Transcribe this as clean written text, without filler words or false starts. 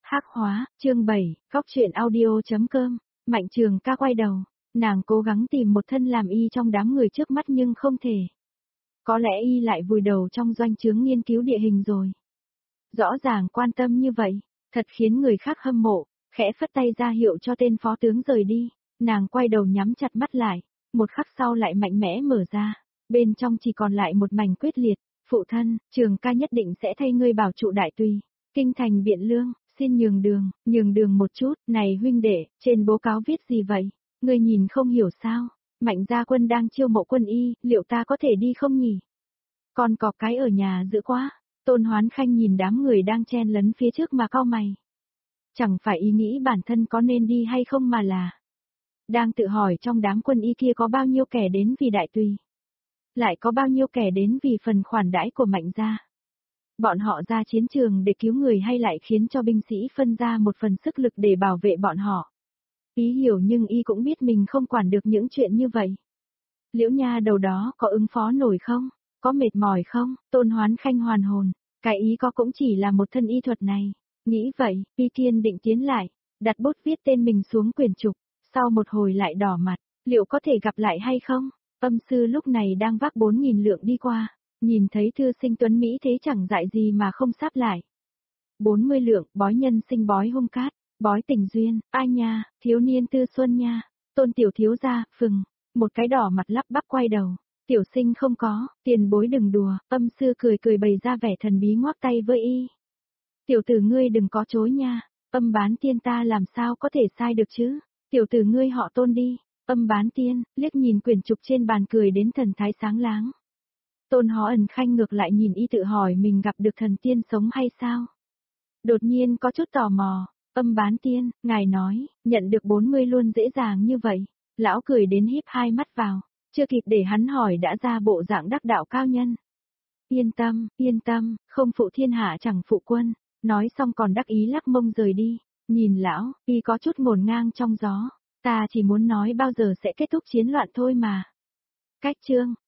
Hắc hóa, chương 7, góc truyện audio.com, Mạnh Trường ca quay đầu, nàng cố gắng tìm một thân làm y trong đám người trước mắt nhưng không thể. Có lẽ y lại vùi đầu trong doanh trướng nghiên cứu địa hình rồi. Rõ ràng quan tâm như vậy, thật khiến người khác hâm mộ, khẽ phất tay ra hiệu cho tên phó tướng rời đi, nàng quay đầu nhắm chặt mắt lại, một khắc sau lại mạnh mẽ mở ra, bên trong chỉ còn lại một mảnh quyết liệt, phụ thân, Trường ca nhất định sẽ thay ngươi bảo trụ đại tùy, kinh thành Biện Lương. Xin nhường đường một chút, này huynh đệ, trên bố cáo viết gì vậy? Ngươi nhìn không hiểu sao? Mạnh gia quân đang chiêu mộ quân y, liệu ta có thể đi không nhỉ? Còn có cái ở nhà giữ quá. Tôn Hoán Khanh nhìn đám người đang chen lấn phía trước mà cau mày. Chẳng phải ý nghĩ bản thân có nên đi hay không mà là đang tự hỏi trong đám quân y kia có bao nhiêu kẻ đến vì đại tùy. Lại có bao nhiêu kẻ đến vì phần khoản đãi của Mạnh gia. Bọn họ ra chiến trường để cứu người hay lại khiến cho binh sĩ phân ra một phần sức lực để bảo vệ bọn họ. Ý hiểu nhưng y cũng biết mình không quản được những chuyện như vậy. Liễu Nha đầu đó có ứng phó nổi không? Có mệt mỏi không? Tôn Hoán Khanh hoàn hồn. Cái ý có cũng chỉ là một thân y thuật này. Nghĩ vậy, Y Kiên định tiến lại, đặt bút viết tên mình xuống quyển trục. Sau một hồi lại đỏ mặt, liệu có thể gặp lại hay không? Âm sư lúc này đang vác 4.000 lượng đi qua. Nhìn thấy thư sinh tuấn Mỹ thế chẳng dại gì mà không sáp lại. 40 lượng, bói nhân sinh bói hung cát, bói tình duyên, ai nha, thiếu niên tư xuân nha, Tôn tiểu thiếu gia, phừng, một cái đỏ mặt lắp bắp quay đầu, tiểu sinh không có, tiền bối đừng đùa, âm sư cười cười bày ra vẻ thần bí ngoắc tay với y. Tiểu tử ngươi đừng có chối nha, âm bán tiên ta làm sao có thể sai được chứ, tiểu tử ngươi họ Tôn đi, âm bán tiên, liếc nhìn quyển trục trên bàn cười đến thần thái sáng láng. Tôn Hó Ẩn Khanh ngược lại nhìn y tự hỏi mình gặp được thần tiên sống hay sao? Đột nhiên có chút tò mò, âm bán tiên, ngài nói, nhận được 40 luôn dễ dàng như vậy. Lão cười đến híp hai mắt vào, chưa kịp để hắn hỏi đã ra bộ dạng đắc đạo cao nhân. Yên tâm, không phụ thiên hạ chẳng phụ quân, nói xong còn đắc ý lắc mông rời đi. Nhìn lão, y có chút ngổn ngang trong gió, ta chỉ muốn nói bao giờ sẽ kết thúc chiến loạn thôi mà. Cách chương